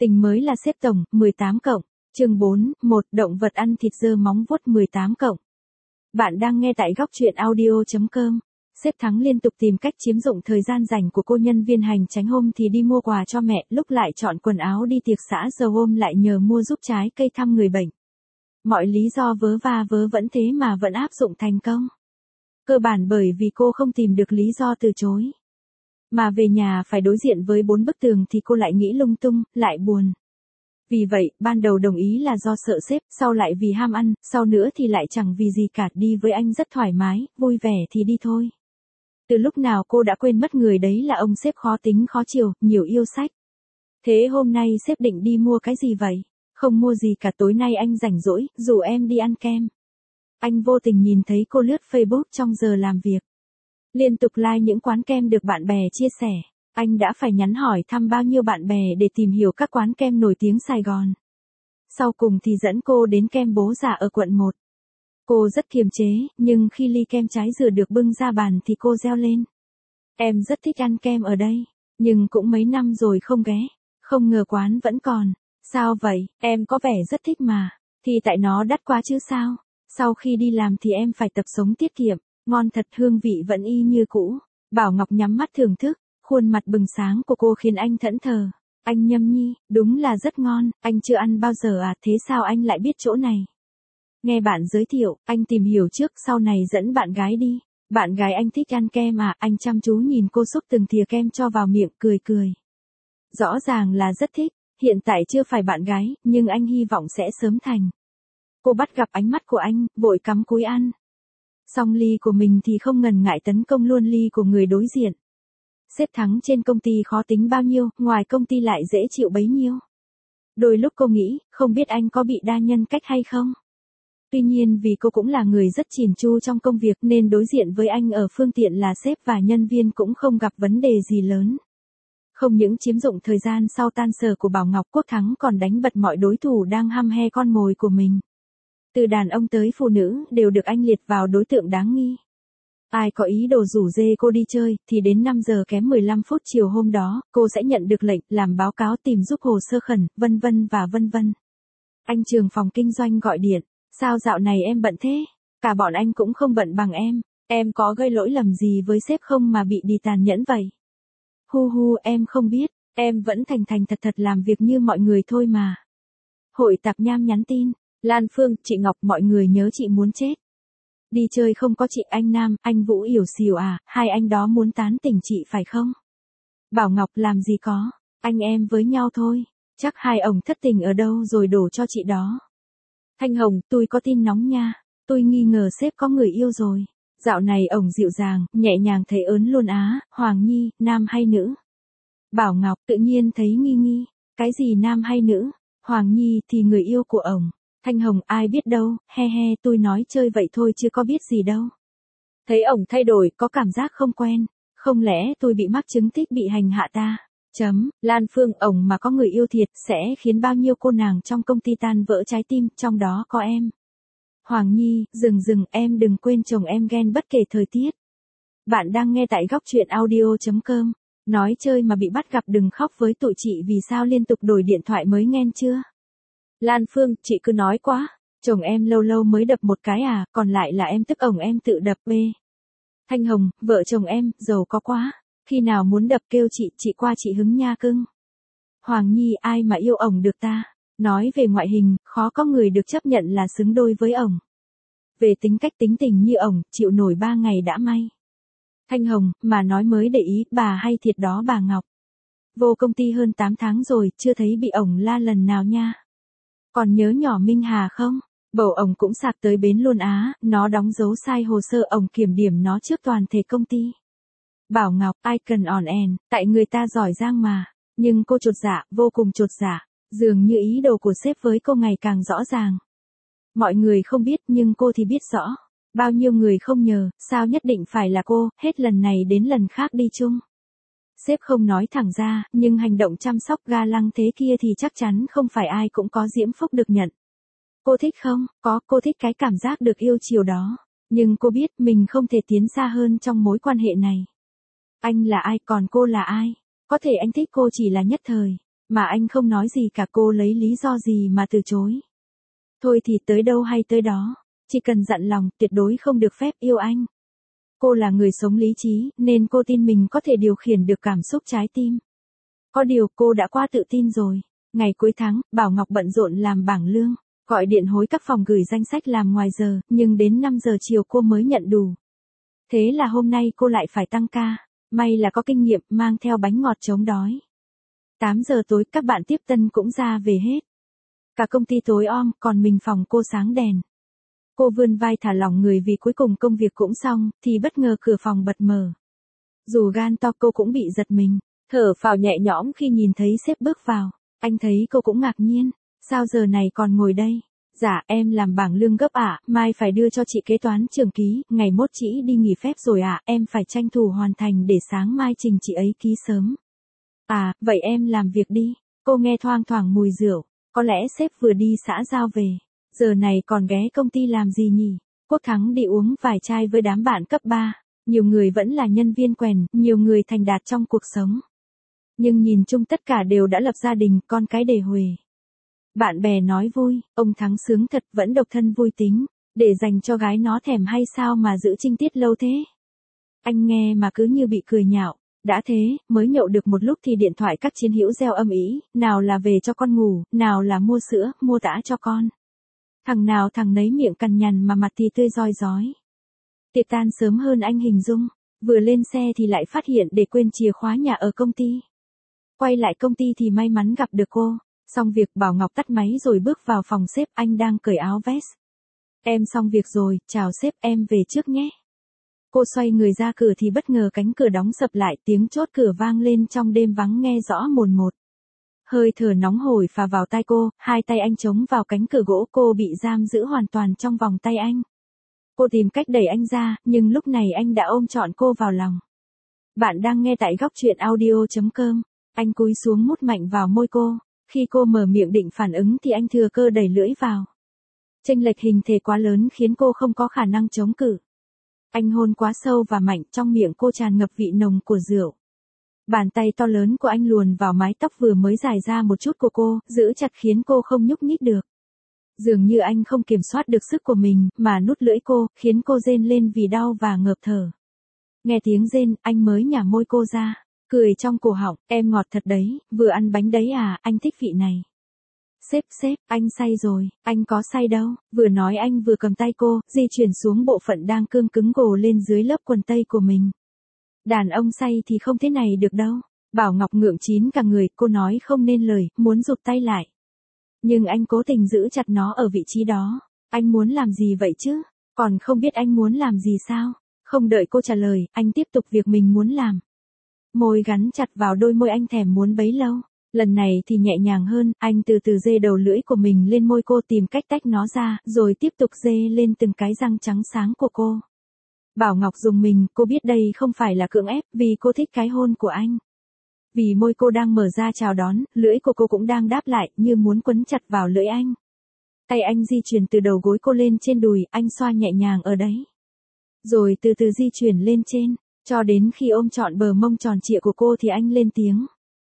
Tình mới là sếp tổng, 18 cộng. Chương 4, 1, động vật ăn thịt dơ móng vuốt 18 cộng. Bạn đang nghe tại góc truyện audio.com. Sếp Thắng liên tục tìm cách chiếm dụng thời gian rảnh của cô nhân viên hành chánh, hôm thì đi mua quà cho mẹ, lúc lại chọn quần áo đi tiệc xã, giờ hôm lại nhờ mua giúp trái cây thăm người bệnh. Mọi lý do vớ va vớ vẩn thế mà vẫn áp dụng thành công. Cơ bản bởi vì cô không tìm được lý do từ chối. Mà về nhà phải đối diện với 4 bức tường thì cô lại nghĩ lung tung, lại buồn. Vì vậy, ban đầu đồng ý là do sợ sếp, sau lại vì ham ăn, sau nữa thì lại chẳng vì gì cả, đi với anh rất thoải mái, vui vẻ thì đi thôi. Từ lúc nào cô đã quên mất người đấy là ông sếp khó tính khó chiều, nhiều yêu sách. Thế hôm nay sếp định đi mua cái gì vậy? Không mua gì cả, tối nay anh rảnh rỗi, rủ em đi ăn kem. Anh vô tình nhìn thấy cô lướt Facebook trong giờ làm việc. Liên tục like những quán kem được bạn bè chia sẻ. Anh đã phải nhắn hỏi thăm bao nhiêu bạn bè để tìm hiểu các quán kem nổi tiếng Sài Gòn. Sau cùng thì dẫn cô đến kem Bố Già ở quận 1. Cô rất kiềm chế, nhưng khi ly kem trái dừa được bưng ra bàn thì cô reo lên. Em rất thích ăn kem ở đây, nhưng cũng mấy năm rồi không ghé, không ngờ quán vẫn còn. Sao vậy, em có vẻ rất thích mà, thì tại nó đắt quá chứ sao. Sau khi đi làm thì em phải tập sống tiết kiệm, ngon thật, hương vị vẫn y như cũ. Bảo Ngọc nhắm mắt thưởng thức, khuôn mặt bừng sáng của cô khiến anh thẫn thờ. Anh nhâm nhi, đúng là rất ngon, anh chưa ăn bao giờ à, thế sao anh lại biết chỗ này? Nghe bạn giới thiệu, anh tìm hiểu trước, sau này dẫn bạn gái đi. Bạn gái anh thích ăn kem à, anh chăm chú nhìn cô xúc từng thìa kem cho vào miệng, cười cười. Rõ ràng là rất thích, hiện tại chưa phải bạn gái, nhưng anh hy vọng sẽ sớm thành. Cô bắt gặp ánh mắt của anh, vội cắm cúi ăn. Xong ly của mình thì không ngần ngại tấn công luôn ly của người đối diện. Sếp Thắng trên công ty khó tính bao nhiêu, ngoài công ty lại dễ chịu bấy nhiêu. Đôi lúc cô nghĩ, không biết anh có bị đa nhân cách hay không? Tuy nhiên vì cô cũng là người rất chỉn chu trong công việc nên đối diện với anh ở phương tiện là sếp và nhân viên cũng không gặp vấn đề gì lớn. Không những chiếm dụng thời gian sau tan sở của Bảo Ngọc, Quốc Thắng còn đánh bật mọi đối thủ đang hăm he con mồi của mình. Từ đàn ông tới phụ nữ đều được anh liệt vào đối tượng đáng nghi. Ai có ý đồ rủ dê cô đi chơi, thì đến 5 giờ kém 15 phút chiều hôm đó, cô sẽ nhận được lệnh làm báo cáo, tìm giúp hồ sơ khẩn, vân vân và vân vân. Anh trưởng phòng kinh doanh gọi điện, sao dạo này em bận thế? Cả bọn anh cũng không bận bằng em có gây lỗi lầm gì với sếp không mà bị đi tàn nhẫn vậy? Hu hu, em không biết, em vẫn thành thành thật thật làm việc như mọi người thôi mà. Hội tạp nham nhắn tin, Lan Phương, chị Ngọc, mọi người nhớ chị muốn chết. Đi chơi không có chị, anh Nam, anh Vũ Yểu Xìu à, hai anh đó muốn tán tỉnh chị phải không? Bảo Ngọc, làm gì có, anh em với nhau thôi, chắc hai ổng thất tình ở đâu rồi đổ cho chị đó. Thanh Hồng, tôi có tin nóng nha, tôi nghi ngờ sếp có người yêu rồi. Dạo này ổng dịu dàng, nhẹ nhàng thấy ớn luôn á. Hoàng Nhi, nam hay nữ? Bảo Ngọc, tự nhiên thấy nghi nghi, cái gì nam hay nữ? Hoàng Nhi thì người yêu của ổng. Thanh Hồng, ai biết đâu, he he, tôi nói chơi vậy thôi chứ có biết gì đâu. Thấy ổng thay đổi, có cảm giác không quen, không lẽ tôi bị mắc chứng thích bị hành hạ ta? Lan Phương, ổng mà có người yêu thiệt, sẽ khiến bao nhiêu cô nàng trong công ty tan vỡ trái tim, trong đó có em. Hoàng Nhi, dừng, em đừng quên chồng em ghen bất kể thời tiết. Bạn đang nghe tại góc truyện audio.com. Nói chơi mà bị bắt gặp đừng khóc với tụi chị, vì sao liên tục đổi điện thoại mới nghen chưa? Lan Phương, chị cứ nói quá, chồng em lâu lâu mới đập một cái à, còn lại là em tức ổng em tự đập bê. Thanh Hồng, vợ chồng em, giàu có quá, khi nào muốn đập kêu chị qua chị hứng nha cưng. Hoàng Nhi, ai mà yêu ổng được ta, nói về ngoại hình, khó có người được chấp nhận là xứng đôi với ổng. Về tính cách tính tình như ổng, chịu nổi 3 ngày đã may. Thanh Hồng, mà nói mới để ý, bà hay thiệt đó bà Ngọc. Vô công ty hơn 8 tháng rồi, chưa thấy bị ổng la lần nào nha. Còn nhớ nhỏ Minh Hà không? Bầu ổng cũng sạc tới bến luôn á, nó đóng dấu sai hồ sơ, ổng kiểm điểm nó trước toàn thể công ty. Bảo Ngọc, ai cần ỏn ẻn, tại người ta giỏi giang mà. Nhưng cô chột dạ, vô cùng chột dạ, dường như ý đồ của sếp với cô ngày càng rõ ràng. Mọi người không biết nhưng cô thì biết rõ. Bao nhiêu người không nhờ, sao nhất định phải là cô, hết lần này đến lần khác đi chung. Sếp không nói thẳng ra, nhưng hành động chăm sóc ga lăng thế kia thì chắc chắn không phải ai cũng có diễm phúc được nhận. Cô thích không? Có, cô thích cái cảm giác được yêu chiều đó. Nhưng cô biết mình không thể tiến xa hơn trong mối quan hệ này. Anh là ai, còn cô là ai? Có thể anh thích cô chỉ là nhất thời. Mà anh không nói gì cả, cô lấy lý do gì mà từ chối. Thôi thì tới đâu hay tới đó. Chỉ cần dặn lòng, tuyệt đối không được phép yêu anh. Cô là người sống lý trí, nên cô tin mình có thể điều khiển được cảm xúc trái tim. Có điều cô đã quá tự tin rồi. Ngày cuối tháng, Bảo Ngọc bận rộn làm bảng lương, gọi điện hối các phòng gửi danh sách làm ngoài giờ, nhưng đến 5 giờ chiều cô mới nhận đủ. Thế là hôm nay cô lại phải tăng ca. May là có kinh nghiệm, mang theo bánh ngọt chống đói. 8 giờ tối các bạn tiếp tân cũng ra về hết. Cả công ty tối om, còn mình phòng cô sáng đèn. Cô vươn vai thả lỏng người vì cuối cùng công việc cũng xong, thì bất ngờ cửa phòng bật mở. Dù gan to cô cũng bị giật mình, thở phào nhẹ nhõm khi nhìn thấy sếp bước vào. Anh thấy cô cũng ngạc nhiên, sao giờ này còn ngồi đây? Dạ em làm bảng lương gấp ạ, mai phải đưa cho chị kế toán trưởng ký, ngày mốt chị đi nghỉ phép rồi ạ, em phải tranh thủ hoàn thành để sáng mai trình chị ấy ký sớm. À, vậy em làm việc đi. Cô nghe thoang thoảng mùi rượu, có lẽ sếp vừa đi xã giao về, giờ này còn ghé công ty làm gì nhỉ? Quốc Thắng đi uống vài chai với đám bạn cấp 3, nhiều người vẫn là nhân viên quèn, nhiều người thành đạt trong cuộc sống. Nhưng nhìn chung tất cả đều đã lập gia đình, con cái đề huề. Bạn bè nói vui, ông Thắng sướng thật, vẫn độc thân vui tính, để dành cho gái nó thèm hay sao mà giữ trinh tiết lâu thế? Anh nghe mà cứ như bị cười nhạo, đã thế, mới nhậu được một lúc thì điện thoại các chiến hữu reo âm ĩ, nào là về cho con ngủ, nào là mua sữa, mua tã cho con. Thằng nào thằng nấy miệng cằn nhằn mà mặt thì tươi rói rói. Tiệc tan sớm hơn anh hình dung, vừa lên xe thì lại phát hiện để quên chìa khóa nhà ở công ty. Quay lại công ty thì may mắn gặp được cô. Xong việc Bảo Ngọc tắt máy rồi bước vào phòng sếp, anh đang cởi áo vest. Em xong việc rồi, chào sếp, em về trước nhé. Cô xoay người ra cửa thì bất ngờ cánh cửa đóng sập lại, tiếng chốt cửa vang lên trong đêm vắng nghe rõ mồn một. Hơi thở nóng hổi phả vào tai cô, hai tay anh chống vào cánh cửa gỗ, cô bị giam giữ hoàn toàn trong vòng tay anh. Cô tìm cách đẩy anh ra, nhưng lúc này anh đã ôm trọn cô vào lòng. Bạn đang nghe tại góc truyện audio.com. Anh cúi xuống mút mạnh vào môi cô. Khi cô mở miệng định phản ứng thì anh thừa cơ đẩy lưỡi vào. Chênh lệch hình thể quá lớn khiến cô không có khả năng chống cự. Anh hôn quá sâu và mạnh, trong miệng cô tràn ngập vị nồng của rượu. Bàn tay to lớn của anh luồn vào mái tóc vừa mới dài ra một chút của cô, giữ chặt khiến cô không nhúc nhích được. Dường như anh không kiểm soát được sức của mình, mà nút lưỡi cô, khiến cô rên lên vì đau và ngợp thở. Nghe tiếng rên, anh mới nhả môi cô ra. Cười trong cổ họng, em ngọt thật đấy, vừa ăn bánh đấy à, anh thích vị này. Sếp, anh say rồi, anh có say đâu, vừa nói anh vừa cầm tay cô, di chuyển xuống bộ phận đang cương cứng gồ lên dưới lớp quần tây của mình. Đàn ông say thì không thế này được đâu. Bảo Ngọc ngượng chín cả người, cô nói không nên lời, muốn rụt tay lại. Nhưng anh cố tình giữ chặt nó ở vị trí đó. Anh muốn làm gì vậy chứ? Còn không biết anh muốn làm gì sao? Không đợi cô trả lời, anh tiếp tục việc mình muốn làm. Môi gắn chặt vào đôi môi anh thèm muốn bấy lâu. Lần này thì nhẹ nhàng hơn, anh từ từ dê đầu lưỡi của mình lên môi cô, tìm cách tách nó ra, rồi tiếp tục dê lên từng cái răng trắng sáng của cô. Bảo Ngọc dùng mình, cô biết đây không phải là cưỡng ép, vì cô thích cái hôn của anh. Vì môi cô đang mở ra chào đón, lưỡi của cô cũng đang đáp lại, như muốn quấn chặt vào lưỡi anh. Tay anh di chuyển từ đầu gối cô lên trên đùi, anh xoa nhẹ nhàng ở đấy. Rồi từ từ di chuyển lên trên, cho đến khi ôm trọn bờ mông tròn trịa của cô thì anh lên tiếng.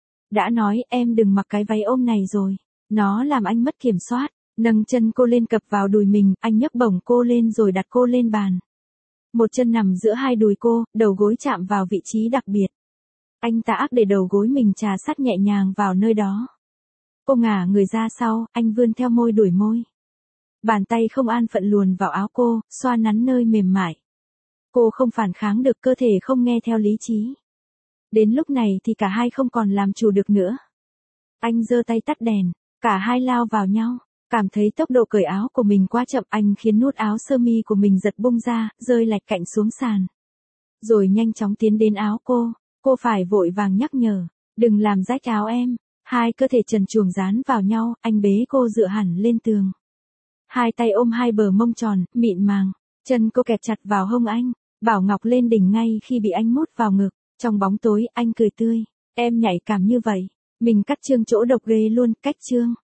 Đã nói em đừng mặc cái váy ôm này rồi, nó làm anh mất kiểm soát. Nâng chân cô lên cập vào đùi mình, anh nhấc bổng cô lên rồi đặt cô lên bàn. Một chân nằm giữa hai đùi cô, đầu gối chạm vào vị trí đặc biệt. Anh tà ác để đầu gối mình trà sát nhẹ nhàng vào nơi đó. Cô ngả người ra sau, anh vươn theo môi đuổi môi. Bàn tay không an phận luồn vào áo cô, xoa nắn nơi mềm mại. Cô không phản kháng được, cơ thể không nghe theo lý trí. Đến lúc này thì cả hai không còn làm chủ được nữa. Anh giơ tay tắt đèn, cả hai lao vào nhau. Cảm thấy tốc độ cởi áo của mình quá chậm, anh khiến nút áo sơ mi của mình giật bung ra, rơi lạch cạnh xuống sàn. Rồi nhanh chóng tiến đến áo cô phải vội vàng nhắc nhở, đừng làm rách áo em. Hai cơ thể trần truồng dán vào nhau, anh bế cô dựa hẳn lên tường. Hai tay ôm hai bờ mông tròn, mịn màng, chân cô kẹp chặt vào hông anh. Bảo Ngọc lên đỉnh ngay khi bị anh mút vào ngực. Trong bóng tối, anh cười tươi, em nhạy cảm như vậy, mình cắt chương chỗ độc ghê luôn, cách chương.